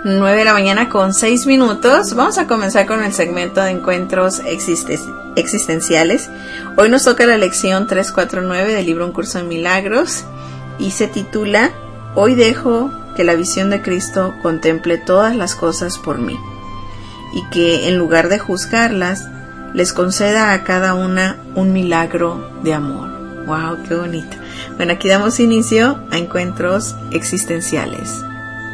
9:06 a.m. Vamos a comenzar con el segmento de encuentros existenciales. Hoy nos toca la lección 349 del libro Un Curso en Milagros y se titula Hoy dejo que la visión de Cristo contemple todas las cosas por mí y que en lugar de juzgarlas les conceda a cada una un milagro de amor. ¡Wow! ¡Qué bonito! Bueno, aquí damos inicio a encuentros existenciales.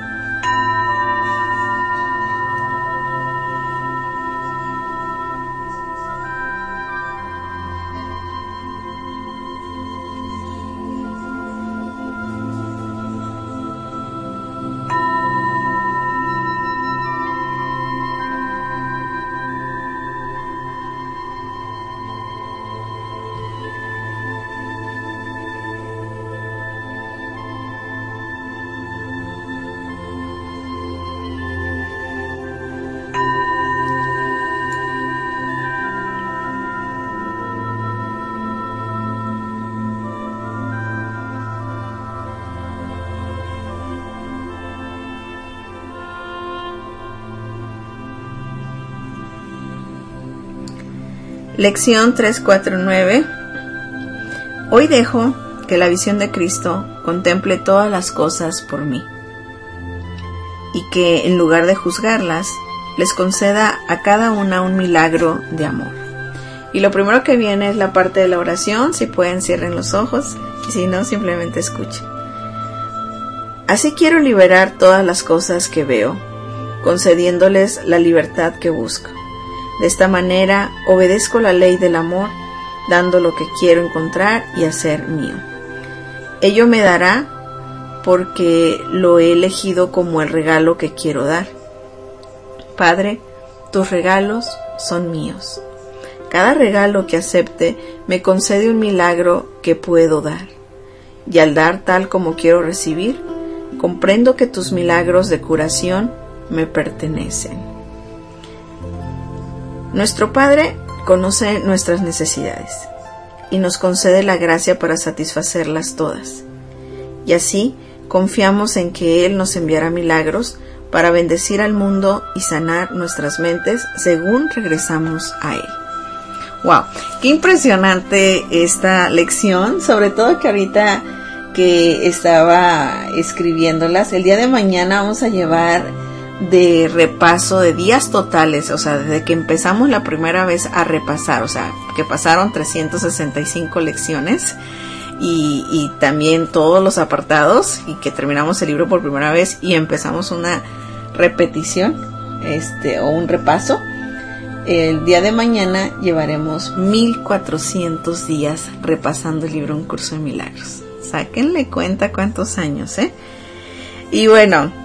Lección 349. Hoy dejo que la visión de Cristo contemple todas las cosas por mí y que en lugar de juzgarlas les conceda a cada una un milagro de amor. Y lo primero que viene es la parte de la oración. Si pueden, cierren los ojos y si no, simplemente escuchen. Así quiero liberar todas las cosas que veo, concediéndoles la libertad que busco. De esta manera obedezco la ley del amor, dando lo que quiero encontrar y hacer mío. Ello me dará porque lo he elegido como el regalo que quiero dar. Padre, tus regalos son míos. Cada regalo que acepte me concede un milagro que puedo dar. Y al dar tal como quiero recibir, comprendo que tus milagros de curación me pertenecen. Nuestro Padre conoce nuestras necesidades y nos concede la gracia para satisfacerlas todas. Y así confiamos en que Él nos enviará milagros para bendecir al mundo y sanar nuestras mentes según regresamos a Él. ¡Wow! ¡Qué impresionante esta lección! Sobre todo que ahorita que estaba escribiéndolas, el día de mañana vamos a llevar de repaso de días totales, o sea, desde que empezamos la primera vez a repasar, o sea, que pasaron 365 lecciones y también todos los apartados y que terminamos el libro por primera vez y empezamos una repetición, o un repaso. El día de mañana llevaremos 1400 días repasando el libro Un Curso en Milagros. Sáquenle cuenta cuántos años, Y bueno,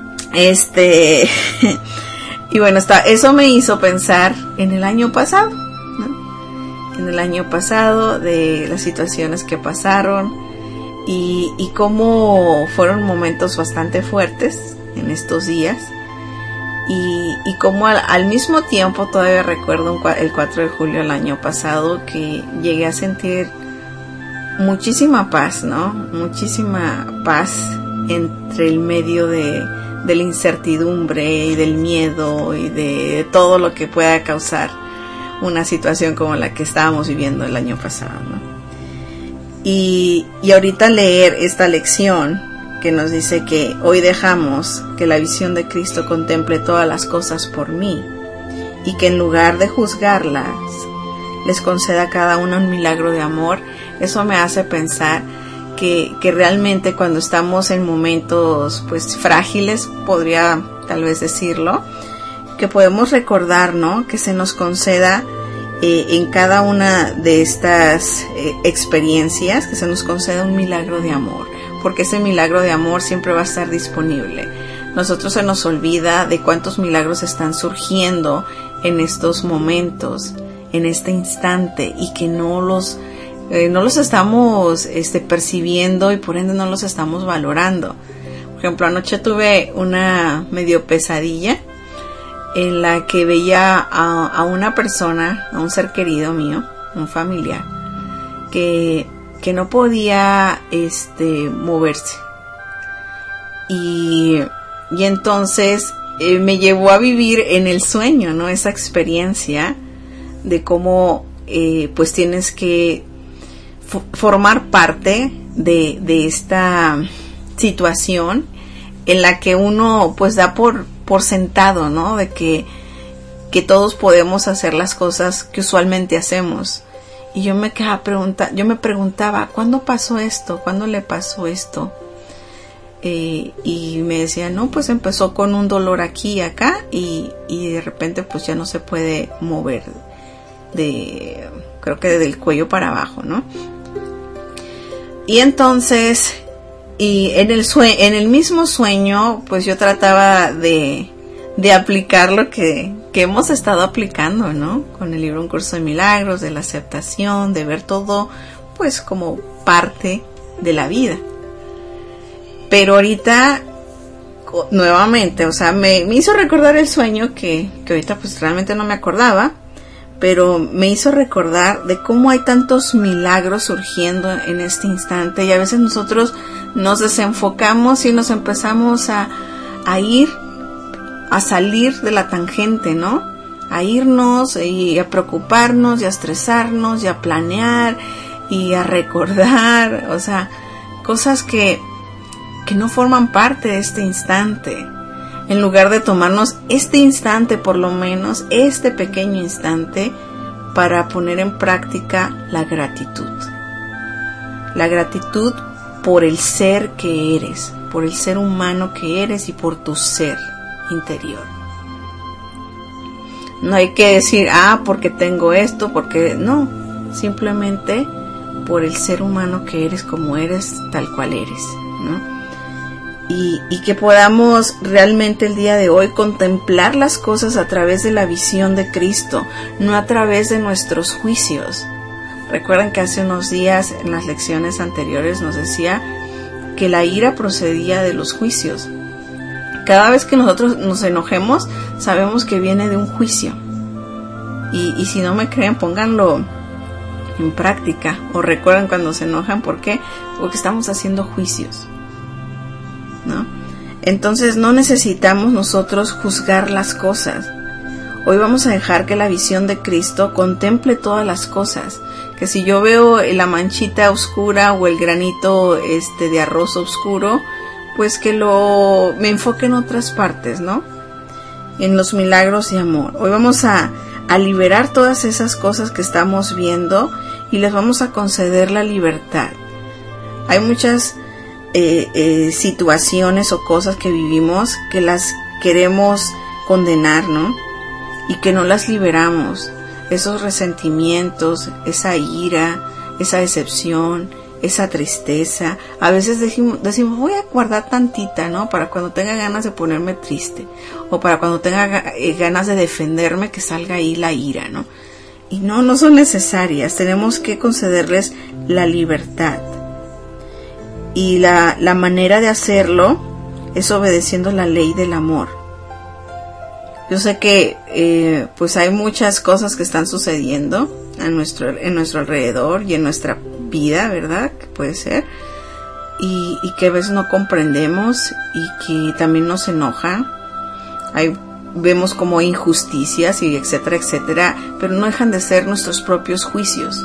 y bueno, eso me hizo pensar en el año pasado, ¿no? En el año pasado, de las situaciones que pasaron y cómo fueron momentos bastante fuertes en estos días y cómo al mismo tiempo todavía recuerdo el 4 de julio del año pasado que llegué a sentir muchísima paz, ¿no? Muchísima paz entre el medio de la incertidumbre y del miedo y de todo lo que pueda causar una situación como la que estábamos viviendo el año pasado, ¿no? Y ahorita leer esta lección que nos dice que hoy dejamos que la visión de Cristo contemple todas las cosas por mí y que en lugar de juzgarlas les conceda a cada una un milagro de amor. Eso me hace pensar que realmente cuando estamos en momentos pues frágiles, podría tal vez decirlo, que podemos recordar, ¿no? Que se nos conceda en cada una de estas experiencias, que se nos conceda un milagro de amor, porque ese milagro de amor siempre va a estar disponible. Nosotros se nos olvida de cuántos milagros están surgiendo en estos momentos, en este instante, y que no los estamos percibiendo y por ende no los estamos valorando. Por ejemplo, anoche tuve una medio pesadilla en la que veía a una persona, a un ser querido mío, un familiar, que no podía moverse. Y Y entonces me llevó a vivir en el sueño, ¿no? Esa experiencia de cómo pues tienes que formar parte de esta situación en la que uno pues da por sentado, ¿no? De que todos podemos hacer las cosas que usualmente hacemos. Y yo me preguntaba, ¿cuándo pasó esto? ¿Cuándo le pasó esto? Y me decía, no, pues empezó con un dolor aquí y acá y de repente pues ya no se puede mover creo que del cuello para abajo, ¿no? Y entonces, y en el mismo sueño, pues yo trataba de aplicar lo que hemos estado aplicando, ¿no? Con el libro Un Curso de Milagros, de la aceptación, de ver todo, pues como parte de la vida. Pero ahorita, nuevamente, o sea, me hizo recordar el sueño que ahorita pues realmente no me acordaba, pero me hizo recordar de cómo hay tantos milagros surgiendo en este instante, y a veces nosotros nos desenfocamos y nos empezamos a salir de la tangente, ¿no? A irnos y a preocuparnos y a estresarnos y a planear y a recordar, o sea, cosas que no forman parte de este instante. En lugar de tomarnos este instante, por lo menos este pequeño instante, para poner en práctica la gratitud. La gratitud por el ser que eres, por el ser humano que eres y por tu ser interior. No hay que decir, porque tengo esto, porque no, simplemente por el ser humano que eres, como eres, tal cual eres, ¿no? Y que podamos realmente el día de hoy contemplar las cosas a través de la visión de Cristo, no a través de nuestros juicios. Recuerden que hace unos días en las lecciones anteriores nos decía que la ira procedía de los juicios. Cada vez que nosotros nos enojemos, sabemos que viene de un juicio. Y si no me creen, pónganlo en práctica. O recuerden cuando se enojan, ¿por qué? Porque estamos haciendo juicios, ¿no? Entonces no necesitamos nosotros juzgar las cosas. Hoy vamos a dejar que la visión de Cristo contemple todas las cosas. Que si yo veo la manchita oscura o el granito de arroz oscuro, pues que me enfoque en otras partes, ¿no? En los milagros de amor. Hoy vamos a liberar todas esas cosas que estamos viendo y les vamos a conceder la libertad. Hay muchas situaciones o cosas que vivimos que las queremos condenar, ¿no? Y que no las liberamos. Esos resentimientos, esa ira, esa decepción, esa tristeza. A veces decimos, voy a guardar tantita, ¿no? Para cuando tenga ganas de ponerme triste. O para cuando tenga ganas de defenderme, que salga ahí la ira, ¿no? Y no son necesarias. Tenemos que concederles la libertad. Y la manera de hacerlo es obedeciendo la ley del amor. Yo sé que pues hay muchas cosas que están sucediendo en nuestro alrededor y en nuestra vida, ¿verdad? Que puede ser. Y que a veces no comprendemos y que también nos enojan. Vemos como injusticias y etcétera, etcétera, pero no dejan de ser nuestros propios juicios.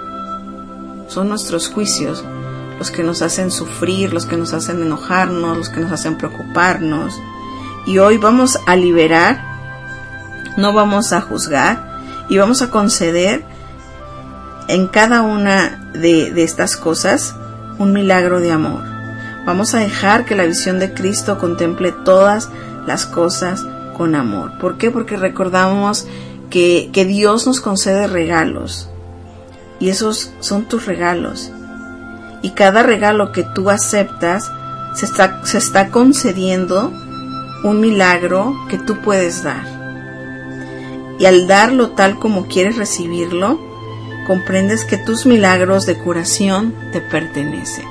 Son nuestros juicios los que nos hacen sufrir, los que nos hacen enojarnos, los que nos hacen preocuparnos. Y hoy vamos a liberar, no vamos a juzgar, y vamos a conceder en cada una de estas cosas un milagro de amor. Vamos a dejar que la visión de Cristo contemple todas las cosas con amor. ¿Por qué? Porque recordamos que Dios nos concede regalos, y esos son tus regalos. Y cada regalo que tú aceptas se está concediendo un milagro que tú puedes dar. Y al darlo tal como quieres recibirlo, comprendes que tus milagros de curación te pertenecen.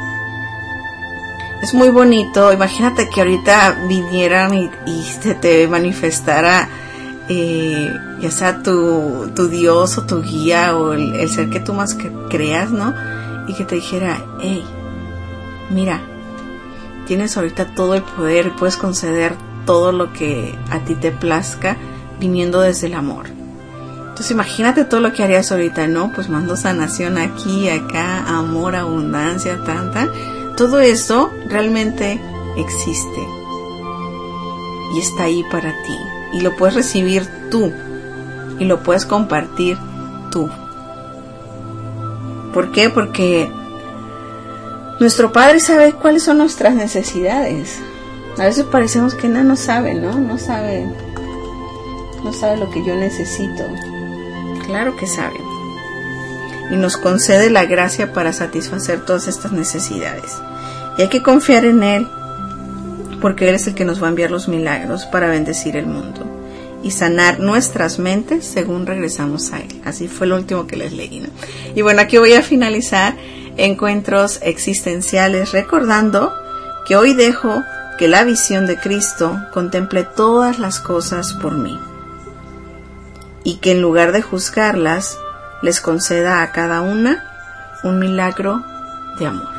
Es muy bonito. Imagínate que ahorita vinieran y se te manifestara ya sea tu Dios o tu guía o el ser que tú más creas, ¿no? Y que te dijera, hey, mira, tienes ahorita todo el poder y puedes conceder todo lo que a ti te plazca viniendo desde el amor. Entonces imagínate todo lo que harías ahorita, ¿no? Pues mando sanación aquí, acá, amor, abundancia, tanta. Todo eso realmente existe y está ahí para ti y lo puedes recibir tú y lo puedes compartir tú. ¿Por qué? Porque nuestro Padre sabe cuáles son nuestras necesidades. A veces parecemos que no sabe, ¿no? No sabe lo que yo necesito. Claro que sabe. Y nos concede la gracia para satisfacer todas estas necesidades. Y hay que confiar en Él, porque Él es el que nos va a enviar los milagros para bendecir el mundo y sanar nuestras mentes según regresamos a Él. Así fue lo último que les leí, ¿no? Y bueno, aquí voy a finalizar Encuentros Existenciales, recordando que hoy dejo que la visión de Cristo contemple todas las cosas por mí, y que en lugar de juzgarlas, les conceda a cada una un milagro de amor.